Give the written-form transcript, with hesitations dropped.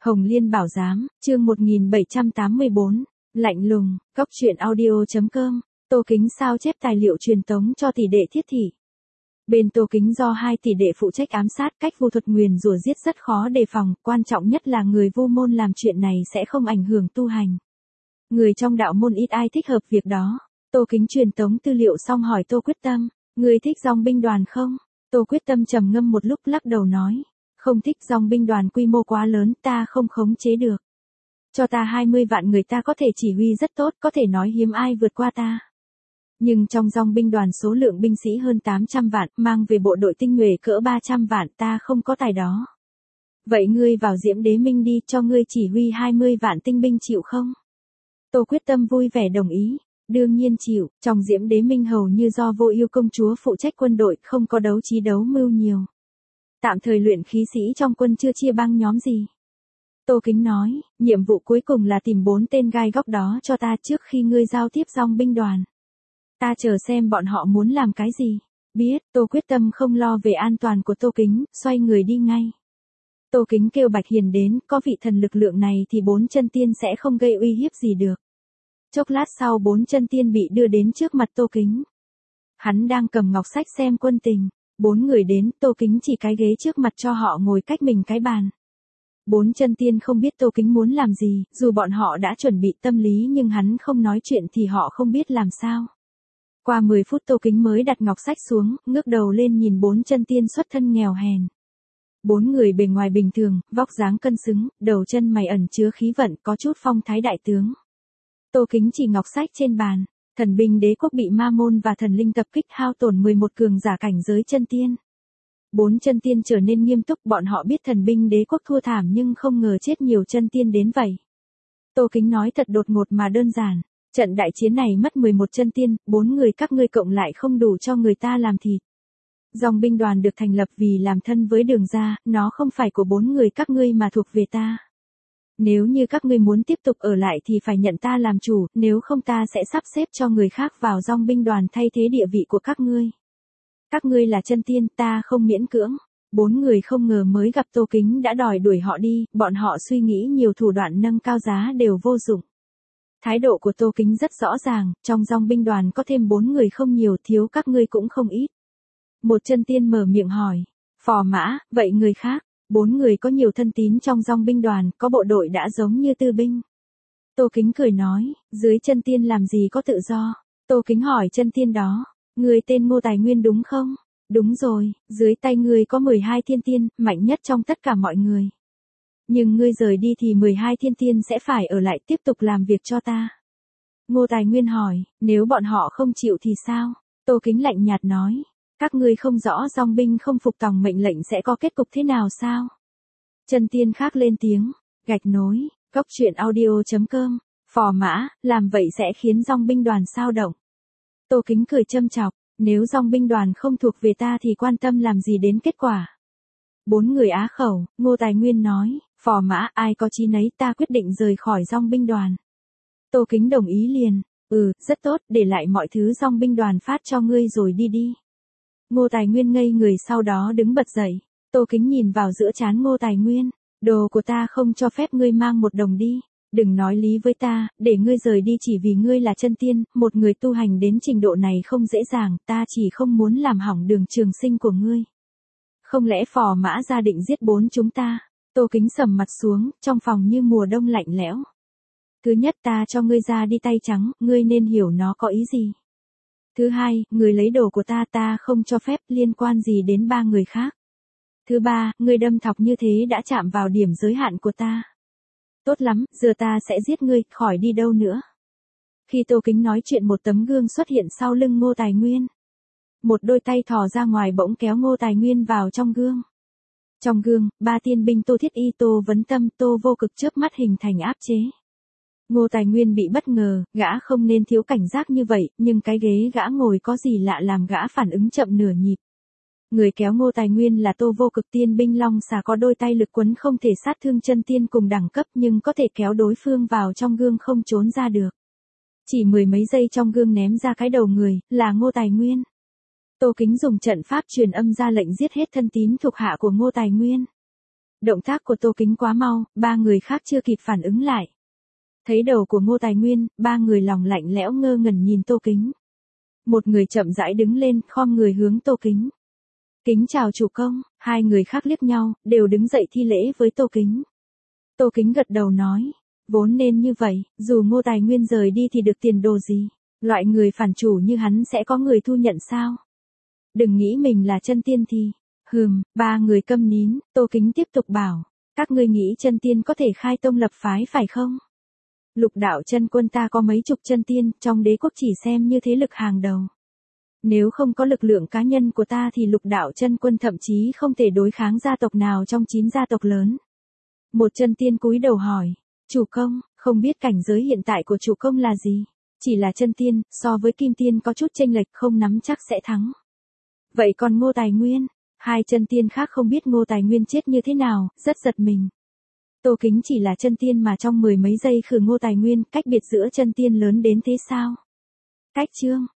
Hồng Liên Bảo Giám, chương 1784, lạnh lùng, Cóc truyện audio.com, Tô Kính sao chép tài liệu truyền tống cho tỷ đệ Thiết Thị. Bên Tô Kính do 2 tỷ đệ phụ trách ám sát, cách vu thuật nguyền rủa giết rất khó đề phòng, quan trọng nhất là người vu môn làm chuyện này sẽ không ảnh hưởng tu hành. Người trong đạo môn ít ai thích hợp việc đó. Tô Kính truyền tống tư liệu xong hỏi Tô Quyết Tâm, người thích dòng binh đoàn không? Tô Quyết Tâm trầm ngâm một lúc lắc đầu nói, không thích, dòng binh đoàn quy mô quá lớn, ta không khống chế được. Cho ta 20 vạn người ta có thể chỉ huy rất tốt, có thể nói hiếm ai vượt qua ta. Nhưng trong dòng binh đoàn số lượng binh sĩ hơn 800 vạn, mang về bộ đội tinh nhuệ cỡ 300 vạn, ta không có tài đó. Vậy ngươi vào Diễm Đế Minh đi, cho ngươi chỉ huy 20 vạn tinh binh chịu không? Tô Quyết Tâm vui vẻ đồng ý. Đương nhiên chịu, trong Diễm Đế Minh hầu như do Vô Ưu công chúa phụ trách quân đội, không có đấu trí đấu mưu nhiều. Tạm thời luyện khí sĩ trong quân chưa chia băng nhóm gì. Tô Kính nói, nhiệm vụ cuối cùng là tìm 4 tên gai góc đó cho ta trước khi ngươi giao tiếp dòng binh đoàn. Ta chờ xem bọn họ muốn làm cái gì. Biết, Tô Quyết Tâm không lo về an toàn của Tô Kính, xoay người đi ngay. Tô Kính kêu Bạch Hiền đến, có vị thần lực lượng này thì 4 chân tiên sẽ không gây uy hiếp gì được. Chốc lát sau 4 chân tiên bị đưa đến trước mặt Tô Kính. Hắn đang cầm ngọc sách xem quân tình. 4 người đến, Tô Kính chỉ cái ghế trước mặt cho họ ngồi cách mình cái bàn. 4 chân tiên không biết Tô Kính muốn làm gì, dù bọn họ đã chuẩn bị tâm lý nhưng hắn không nói chuyện thì họ không biết làm sao. Qua 10 phút Tô Kính mới đặt ngọc sách xuống, ngước đầu lên nhìn 4 chân tiên xuất thân nghèo hèn. 4 người bề ngoài bình thường, vóc dáng cân xứng, đầu chân mày ẩn chứa khí vận, có chút phong thái đại tướng. Tô Kính chỉ ngọc sách trên bàn. Thần binh đế quốc bị ma môn và thần linh tập kích, hao tổn 11 cường giả cảnh giới chân tiên. 4 chân tiên trở nên nghiêm túc, bọn họ biết thần binh đế quốc thua thảm nhưng không ngờ chết nhiều chân tiên đến vậy. Tô Kính nói thật đột ngột mà đơn giản. Trận đại chiến này mất 11 chân tiên, 4 người các ngươi cộng lại không đủ cho người ta làm thịt. Dòng binh đoàn được thành lập vì làm thân với Đường gia, nó không phải của 4 người các ngươi mà thuộc về ta. Nếu như các ngươi muốn tiếp tục ở lại thì phải nhận ta làm chủ, nếu không ta sẽ sắp xếp cho người khác vào dòng binh đoàn thay thế địa vị của các ngươi. Các ngươi là chân tiên, ta không miễn cưỡng. 4 người không ngờ mới gặp Tô Kính đã đòi đuổi họ đi, bọn họ suy nghĩ nhiều thủ đoạn nâng cao giá đều vô dụng. Thái độ của Tô Kính rất rõ ràng, trong dòng binh đoàn có thêm 4 người không nhiều, thiếu các ngươi cũng không ít. Một chân tiên mở miệng hỏi, Phò Mã, vậy người khác? 4 người có nhiều thân tín trong dòng binh đoàn, có bộ đội đã giống như tư binh. Tô Kính cười nói, dưới chân tiên làm gì có tự do. Tô Kính hỏi chân tiên đó, người tên Ngô Tài Nguyên đúng không? Đúng rồi, dưới tay ngươi có 12 thiên tiên, mạnh nhất trong tất cả mọi người. Nhưng ngươi rời đi thì 12 thiên tiên sẽ phải ở lại tiếp tục làm việc cho ta. Ngô Tài Nguyên hỏi, nếu bọn họ không chịu thì sao? Tô Kính lạnh nhạt nói, các ngươi không rõ dòng binh không phục tòng mệnh lệnh sẽ có kết cục thế nào sao? Chân tiên khác lên tiếng, gạch nối, Cóc truyện audio.com, Phò Mã, làm vậy sẽ khiến dòng binh đoàn sao động. Tô Kính cười châm chọc, nếu dòng binh đoàn không thuộc về ta thì quan tâm làm gì đến kết quả. 4 người á khẩu, Ngô Tài Nguyên nói, Phò Mã, ai có chí nấy, ta quyết định rời khỏi dòng binh đoàn. Tô Kính đồng ý liền, rất tốt, để lại mọi thứ dòng binh đoàn phát cho ngươi rồi đi đi. Ngô Tài Nguyên ngây người sau đó đứng bật dậy. Tô Kính nhìn vào giữa trán Ngô Tài Nguyên, đồ của ta không cho phép ngươi mang 1 đồng đi. Đừng nói lý với ta, để ngươi rời đi chỉ vì ngươi là chân tiên, một người tu hành đến trình độ này không dễ dàng, ta chỉ không muốn làm hỏng đường trường sinh của ngươi. Không lẽ Phò Mã ra định giết 4 chúng ta? Tô Kính sầm mặt xuống, trong phòng như mùa đông lạnh lẽo. Thứ nhất, ta cho ngươi ra đi tay trắng, ngươi nên hiểu nó có ý gì. Thứ hai, người lấy đồ của ta không cho phép, liên quan gì đến 3 người khác. Thứ ba, ngươi đâm thọc như thế đã chạm vào điểm giới hạn của ta. Tốt lắm, giờ ta sẽ giết ngươi, khỏi đi đâu nữa. Khi Tô Kính nói chuyện một tấm gương xuất hiện sau lưng Ngô Tài Nguyên. Một đôi tay thò ra ngoài bỗng kéo Ngô Tài Nguyên vào trong gương. Trong gương, 3 tiên binh Tô Thiết Y, Tô Vấn Tâm, Tô Vô Cực chớp mắt hình thành áp chế. Ngô Tài Nguyên bị bất ngờ, gã không nên thiếu cảnh giác như vậy, nhưng cái ghế gã ngồi có gì lạ làm gã phản ứng chậm nửa nhịp. Người kéo Ngô Tài Nguyên là Tô Vô Cực, tiên binh Long Xà có đôi tay lực quấn không thể sát thương chân tiên cùng đẳng cấp nhưng có thể kéo đối phương vào trong gương không trốn ra được. Chỉ 10 mấy giây trong gương ném ra cái đầu người, là Ngô Tài Nguyên. Tô Kính dùng trận pháp truyền âm ra lệnh giết hết thân tín thuộc hạ của Ngô Tài Nguyên. Động tác của Tô Kính quá mau, ba người khác chưa kịp phản ứng lại. Thấy đầu của Ngô Tài Nguyên, ba người lòng lạnh lẽo ngơ ngẩn nhìn Tô Kính. Một người chậm rãi đứng lên, khom người hướng Tô Kính. Kính chào chủ công, hai người khác liếc nhau, đều đứng dậy thi lễ với Tô Kính. Tô Kính gật đầu nói, vốn nên như vậy, dù Ngô Tài Nguyên rời đi thì được tiền đồ gì, loại người phản chủ như hắn sẽ có người thu nhận sao? Đừng nghĩ mình là chân tiên thì, ba người câm nín, Tô Kính tiếp tục bảo, các ngươi nghĩ chân tiên có thể khai tông lập phái phải không? Lục đạo chân quân ta có mấy chục chân tiên, trong đế quốc chỉ xem như thế lực hàng đầu. Nếu không có lực lượng cá nhân của ta thì lục đạo chân quân thậm chí không thể đối kháng gia tộc nào trong 9 gia tộc lớn. Một chân tiên cúi đầu hỏi, chủ công, không biết cảnh giới hiện tại của chủ công là gì? Chỉ là chân tiên, so với kim tiên có chút chênh lệch, không nắm chắc sẽ thắng. Vậy còn Ngô Tài Nguyên? Hai chân tiên khác không biết Ngô Tài Nguyên chết như thế nào, rất giật mình. Tô Kính chỉ là chân tiên mà trong 10 mấy giây khử Ngô Tài Nguyên, cách biệt giữa chân tiên lớn đến thế sao? Cách chương